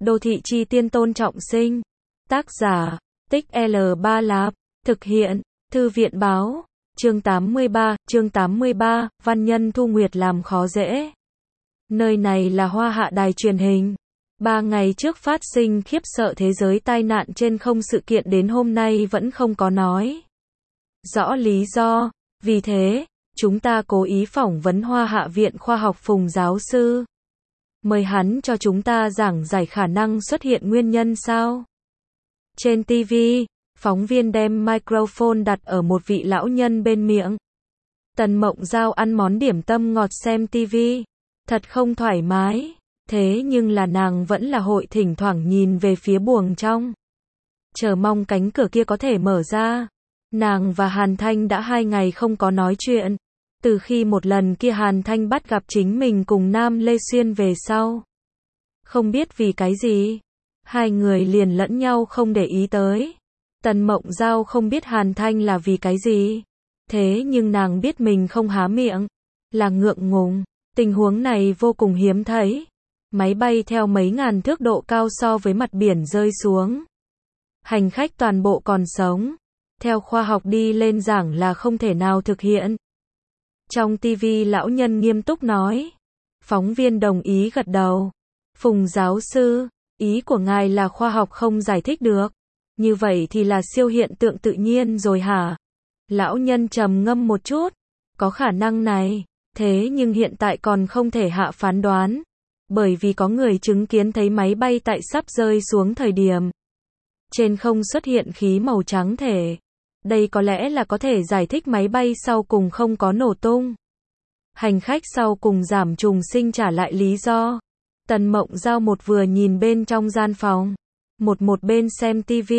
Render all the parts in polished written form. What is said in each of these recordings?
Đô thị chi tiên Tôn Trọng Sinh. Tác giả, Tích L3 Lạp. Thực hiện, Thư viện báo. Chương 83, văn nhân Thu Nguyệt làm khó dễ. Nơi này là Hoa Hạ đài truyền hình. 3 ngày trước phát sinh khiếp sợ thế giới tai nạn trên không, sự kiện đến hôm nay vẫn không có nói rõ lý do. Vì thế, chúng ta cố ý phỏng vấn Hoa Hạ Viện Khoa học Phùng giáo sư. Mời hắn cho chúng ta giảng giải khả năng xuất hiện nguyên nhân sao. Trên TV, phóng viên đem microphone đặt ở một vị lão nhân bên miệng. Tần Mộng Giao ăn món điểm tâm ngọt xem TV. Thật không thoải mái. Thế nhưng là nàng vẫn là hội thỉnh thoảng nhìn về phía buồng trong. Chờ mong cánh cửa kia có thể mở ra. Nàng và Hàn Thanh đã 2 ngày không có nói chuyện. Từ khi một lần kia Hàn Thanh bắt gặp chính mình cùng Nam Lê Xuyên về sau. Không biết vì cái gì. Hai người liền lẫn nhau không để ý tới. Tần Mộng Giao không biết Hàn Thanh là vì cái gì. Thế nhưng nàng biết mình không há miệng. Là ngượng ngùng. Tình huống này vô cùng hiếm thấy. Máy bay theo mấy ngàn thước độ cao so với mặt biển rơi xuống. Hành khách toàn bộ còn sống. Theo khoa học đi lên giảng là không thể nào thực hiện. Trong TV lão nhân nghiêm túc nói. Phóng viên đồng ý gật đầu. Phùng giáo sư, ý của ngài là khoa học không giải thích được. Như vậy thì là siêu hiện tượng tự nhiên rồi hả? Lão nhân trầm ngâm một chút. Có khả năng này. Thế nhưng hiện tại còn không thể hạ phán đoán. Bởi vì có người chứng kiến thấy máy bay tại sắp rơi xuống thời điểm. Trên không xuất hiện khí màu trắng thể. Đây có lẽ là có thể giải thích máy bay sau cùng không có nổ tung. Hành khách sau cùng giảm trùng sinh trả lại lý do. Tần Mộng Giao một vừa nhìn bên trong gian phòng. Một bên xem TV.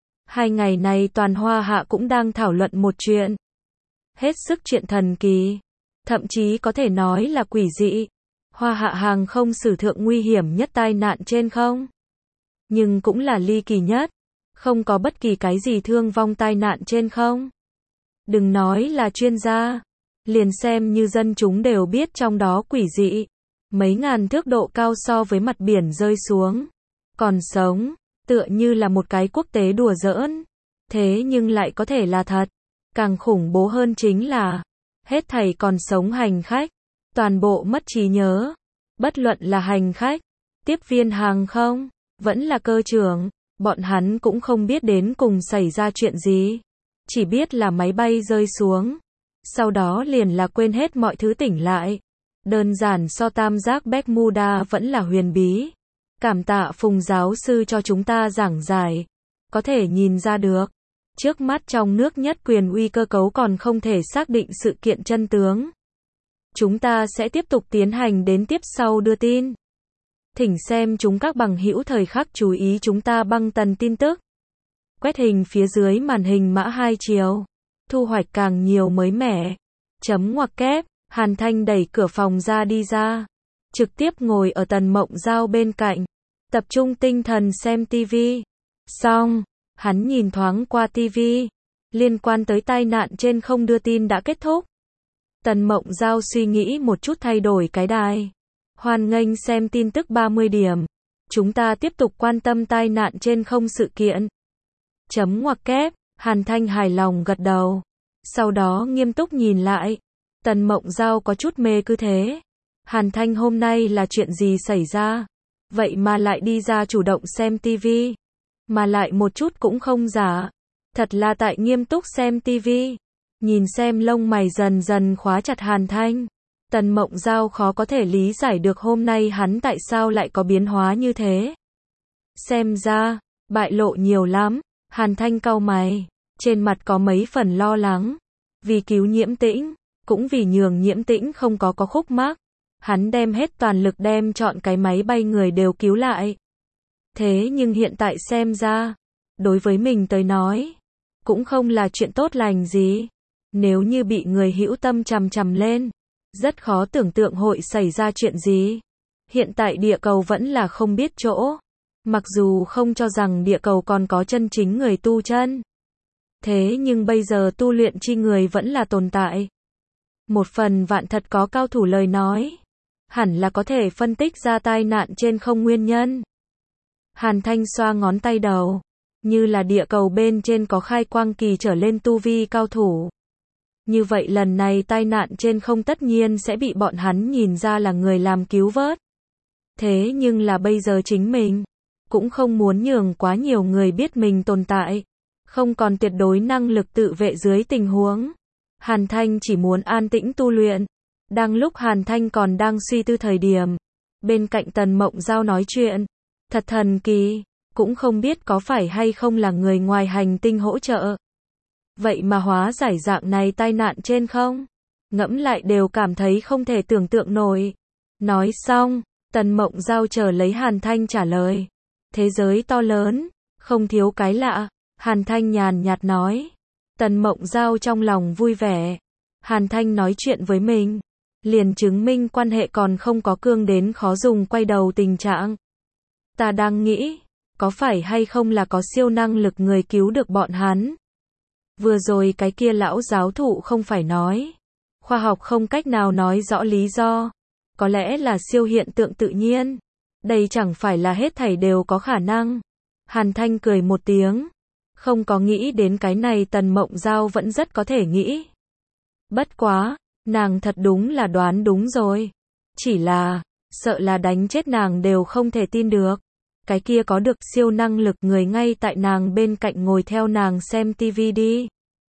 2 ngày này toàn Hoa Hạ cũng đang thảo luận một chuyện. Hết sức chuyện thần kỳ. Thậm chí có thể nói là quỷ dị. Hoa Hạ hàng không sử thượng nguy hiểm nhất tai nạn trên không. Nhưng cũng là ly kỳ nhất. Không có bất kỳ cái gì thương vong tai nạn trên không. Đừng nói là chuyên gia. Liền xem như dân chúng đều biết trong đó quỷ dị. Mấy ngàn thước độ cao so với mặt biển rơi xuống. Còn sống, tựa như là một cái quốc tế đùa giỡn. Thế nhưng lại có thể là thật. Càng khủng bố hơn chính là hết thảy còn sống hành khách. Toàn bộ mất trí nhớ. Bất luận là hành khách, tiếp viên hàng không, vẫn là cơ trưởng. Bọn hắn cũng không biết đến cùng xảy ra chuyện gì. Chỉ biết là máy bay rơi xuống. Sau đó liền là quên hết mọi thứ tỉnh lại. Đơn giản so tam giác Bermuda vẫn là huyền bí. Cảm tạ Phùng giáo sư cho chúng ta giảng giải. Có thể nhìn ra được. Trước mắt trong nước nhất quyền uy cơ cấu còn không thể xác định sự kiện chân tướng. Chúng ta sẽ tiếp tục tiến hành đến tiếp sau đưa tin. Thỉnh xem chúng các bằng hữu thời khắc chú ý chúng ta băng tần tin tức. Quét hình phía dưới màn hình mã 2 chiều. Thu hoạch càng nhiều mới mẻ. Chấm ngoặc kép. Hàn Thanh đẩy cửa phòng ra đi ra. Trực tiếp ngồi ở Tần Mộng Giao bên cạnh. Tập trung tinh thần xem TV. Xong. Hắn nhìn thoáng qua TV. Liên quan tới tai nạn trên không đưa tin đã kết thúc. Tần Mộng Giao suy nghĩ một chút thay đổi cái đài. Hoan nghênh xem tin tức 30 điểm. Chúng ta tiếp tục quan tâm tai nạn trên không sự kiện. Chấm ngoặc kép. Hàn Thanh hài lòng gật đầu. Sau đó nghiêm túc nhìn lại. Tần Mộng Giao có chút mê cứ thế. Hàn Thanh hôm nay là chuyện gì xảy ra? Vậy mà lại đi ra chủ động xem TV. Mà lại một chút cũng không giả. Thật là tại nghiêm túc xem TV. Nhìn xem lông mày dần dần khóa chặt Hàn Thanh. Tần Mộng Giao khó có thể lý giải được hôm nay hắn tại sao lại có biến hóa như thế. Xem ra, bại lộ nhiều lắm. Hàn Thanh cau mày. Trên mặt có mấy phần lo lắng. Vì cứu Nhiễm Tĩnh. Cũng vì nhường Nhiễm Tĩnh không có khúc mắc. Hắn đem hết toàn lực đem chọn cái máy bay người đều cứu lại. Thế nhưng hiện tại xem ra. Đối với mình tới nói. Cũng không là chuyện tốt lành gì. Nếu như bị người hữu tâm chằm chằm lên. Rất khó tưởng tượng hội xảy ra chuyện gì. Hiện tại địa cầu vẫn là không biết chỗ. Mặc dù không cho rằng địa cầu còn có chân chính người tu chân. Thế nhưng bây giờ tu luyện chi người vẫn là tồn tại. Một phần vạn thật có cao thủ lời nói. Hẳn là có thể phân tích ra tai nạn trên không nguyên nhân. Hàn Thanh xoa ngón tay đầu. Như là địa cầu bên trên có khai quang kỳ trở lên tu vi cao thủ. Như vậy lần này tai nạn trên không tất nhiên sẽ bị bọn hắn nhìn ra là người làm cứu vớt. Thế nhưng là bây giờ chính mình cũng không muốn nhường quá nhiều người biết mình tồn tại. Không còn tuyệt đối năng lực tự vệ dưới tình huống. Hàn Thanh chỉ muốn an tĩnh tu luyện. Đang lúc Hàn Thanh còn đang suy tư thời điểm, bên cạnh Tần Mộng Giao nói chuyện. Thật thần kỳ, cũng không biết có phải hay không là người ngoài hành tinh hỗ trợ. Vậy mà hóa giải dạng này tai nạn trên không? Ngẫm lại đều cảm thấy không thể tưởng tượng nổi. Nói xong, Tần Mộng Giao chờ lấy Hàn Thanh trả lời. Thế giới to lớn, không thiếu cái lạ. Hàn Thanh nhàn nhạt nói. Tần Mộng Giao trong lòng vui vẻ. Hàn Thanh nói chuyện với mình, liền chứng minh quan hệ còn không có cương đến khó dùng quay đầu tình trạng. Ta đang nghĩ, có phải hay không là có siêu năng lực người cứu được bọn hắn? Vừa rồi cái kia lão giáo thụ không phải nói. Khoa học không cách nào nói rõ lý do. Có lẽ là siêu hiện tượng tự nhiên. Đây chẳng phải là hết thảy đều có khả năng. Hàn Thanh cười một tiếng. Không có nghĩ đến cái này Tần Mộng Giao vẫn rất có thể nghĩ. Bất quá, nàng thật đúng là đoán đúng rồi. Chỉ là, sợ là đánh chết nàng đều không thể tin được. Cái kia có được siêu năng lực người ngay tại nàng bên cạnh ngồi theo nàng xem tivi đi.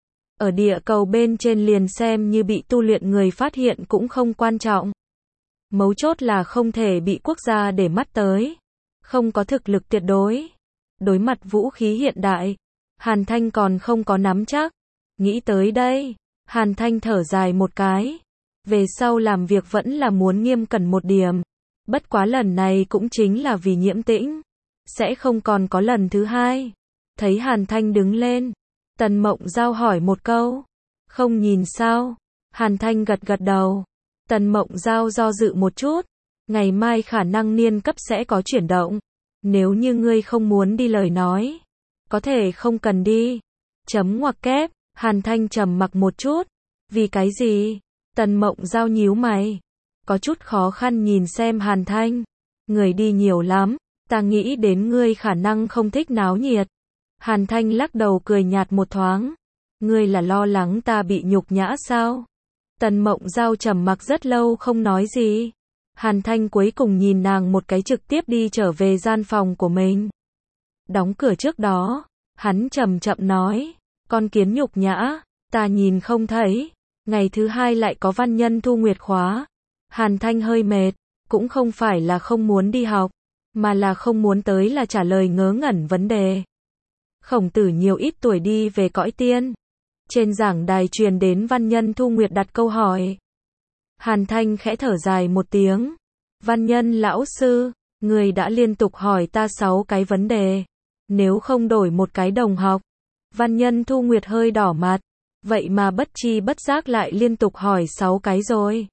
Ở địa cầu bên trên liền xem như bị tu luyện người phát hiện cũng không quan trọng. Mấu chốt là không thể bị quốc gia để mắt tới. Không có thực lực tuyệt đối. Đối mặt vũ khí hiện đại, Hàn Thanh còn không có nắm chắc. Nghĩ tới đây, Hàn Thanh thở dài một cái. Về sau làm việc vẫn là muốn nghiêm cẩn một điểm. Bất quá lần này cũng chính là vì Nhiễm Tĩnh. Sẽ không còn có lần thứ hai. Thấy Hàn Thanh đứng lên, Tần Mộng Giao hỏi một câu. Không nhìn sao? Hàn Thanh gật gật đầu. Tần Mộng Giao do dự một chút. Ngày mai khả năng niên cấp sẽ có chuyển động. Nếu như ngươi không muốn đi lời nói, có thể không cần đi. Chấm ngoặc kép. Hàn Thanh trầm mặc một chút. Vì cái gì? Tần Mộng Giao nhíu mày. Có chút khó khăn nhìn xem Hàn Thanh. Người đi nhiều lắm. Ta nghĩ đến ngươi khả năng không thích náo nhiệt. Hàn Thanh lắc đầu cười nhạt một thoáng. Ngươi là lo lắng ta bị nhục nhã sao? Tần Mộng Giao trầm mặc rất lâu không nói gì. Hàn Thanh cuối cùng nhìn nàng một cái trực tiếp đi trở về gian phòng của mình. Đóng cửa trước đó, hắn chậm chậm nói. Con kiến nhục nhã, ta nhìn không thấy. Ngày thứ hai lại có văn nhân thu nguyệt khóa. Hàn Thanh hơi mệt, cũng không phải là không muốn đi học, mà là không muốn tới là trả lời ngớ ngẩn vấn đề. Khổng Tử nhiều ít tuổi đi về cõi tiên. Trên giảng đài truyền đến văn nhân thu nguyệt đặt câu hỏi. Hàn Thanh khẽ thở dài một tiếng. Văn nhân lão sư, người đã liên tục hỏi ta 6 cái vấn đề. Nếu không đổi một cái đồng học. Văn nhân thu nguyệt hơi đỏ mặt. Vậy mà bất chi bất giác lại liên tục hỏi 6 cái rồi.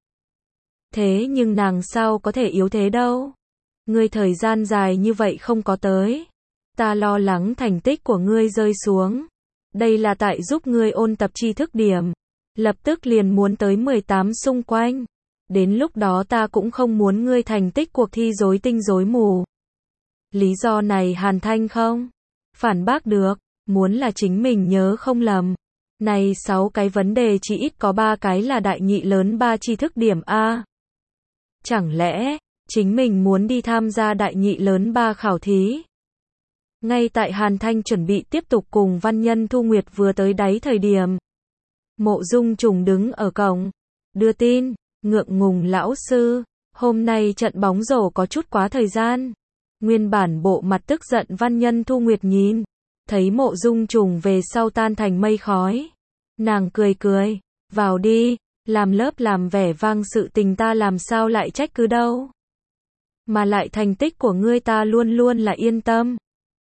Thế nhưng nàng sao có thể yếu thế đâu. Ngươi thời gian dài như vậy không có tới. Ta lo lắng thành tích của ngươi rơi xuống. Đây là tại giúp ngươi ôn tập tri thức điểm. Lập tức liền muốn tới 18 xung quanh. Đến lúc đó ta cũng không muốn ngươi thành tích cuộc thi rối tinh rối mù. Lý do này Hàn Thanh không phản bác được. Muốn là chính mình nhớ không lầm. Này 6 cái vấn đề chỉ ít có 3 cái là đại nhị lớn 3 tri thức điểm A. Chẳng lẽ, chính mình muốn đi tham gia đại nhị lớn 3 khảo thí? Ngay tại Hàn Thanh chuẩn bị tiếp tục cùng văn nhân thu nguyệt vừa tới đáy thời điểm. Mộ Dung Trùng đứng ở cổng. Đưa tin, ngượng ngùng lão sư, hôm nay trận bóng rổ có chút quá thời gian. Nguyên bản bộ mặt tức giận văn nhân thu nguyệt nhìn. Thấy Mộ Dung Trùng về sau tan thành mây khói. Nàng cười cười, vào đi, làm lớp làm vẻ vang sự tình ta làm sao lại trách cứ đâu. Mà lại thành tích của ngươi ta luôn luôn là yên tâm.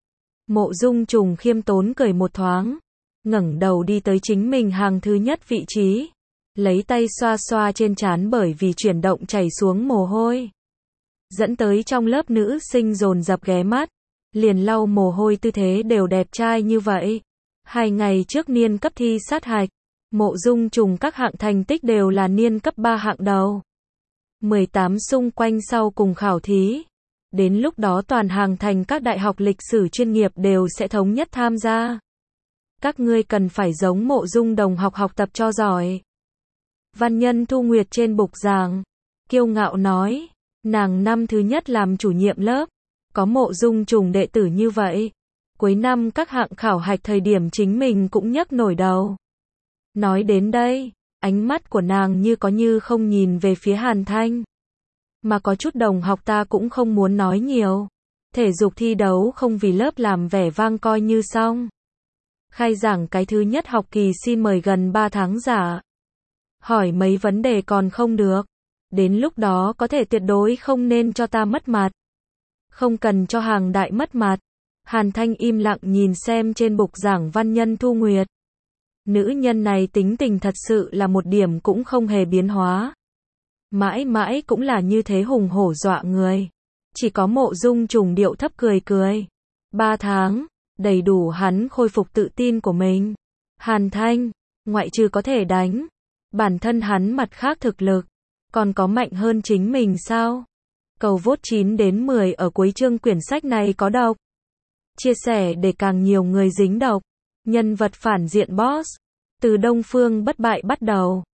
Mộ Dung Trùng khiêm tốn cười một thoáng, ngẩng đầu đi tới chính mình hàng thứ nhất vị trí, lấy tay xoa xoa trên trán bởi vì chuyển động chảy xuống mồ hôi. Dẫn tới trong lớp nữ sinh dồn dập ghé mắt, liền lau mồ hôi tư thế đều đẹp trai như vậy. 2 ngày trước niên cấp thi sát hạch, Mộ Dung Trùng các hạng thành tích đều là niên cấp 3 hạng đầu. 18 xung quanh sau cùng khảo thí. Đến lúc đó toàn hàng thành các đại học lịch sử chuyên nghiệp đều sẽ thống nhất tham gia. Các ngươi cần phải giống Mộ Dung đồng học học tập cho giỏi. Văn Nhân Thu Nguyệt trên bục giảng, kiêu ngạo nói, nàng năm thứ nhất làm chủ nhiệm lớp, có Mộ Dung trùng đệ tử như vậy. Cuối năm các hạng khảo hạch thời điểm chính mình cũng nhấc nổi đầu. Nói đến đây, ánh mắt của nàng như có như không nhìn về phía Hàn Thanh. Mà có chút đồng học ta cũng không muốn nói nhiều. Thể dục thi đấu không vì lớp làm vẻ vang coi như xong. Khai giảng cái thứ nhất học kỳ xin mời gần 3 tháng giả. Hỏi mấy vấn đề còn không được. Đến lúc đó có thể tuyệt đối không nên cho ta mất mặt. Không cần cho hàng đại mất mặt. Hàn Thanh im lặng nhìn xem trên bục giảng Văn Nhân Thu Nguyệt. Nữ nhân này tính tình thật sự là một điểm cũng không hề biến hóa. Mãi mãi cũng là như thế hùng hổ dọa người. Chỉ có Mộ Dung trùng điệu thấp cười cười. 3 tháng, đầy đủ hắn khôi phục tự tin của mình. Hàn Thanh, ngoại trừ có thể đánh, bản thân hắn mặt khác thực lực, còn có mạnh hơn chính mình sao? Cầu vote 9 đến 10 ở cuối chương quyển sách này có độc. Chia sẻ để càng nhiều người dính độc. Nhân vật phản diện boss. Từ Đông Phương bất bại bắt đầu.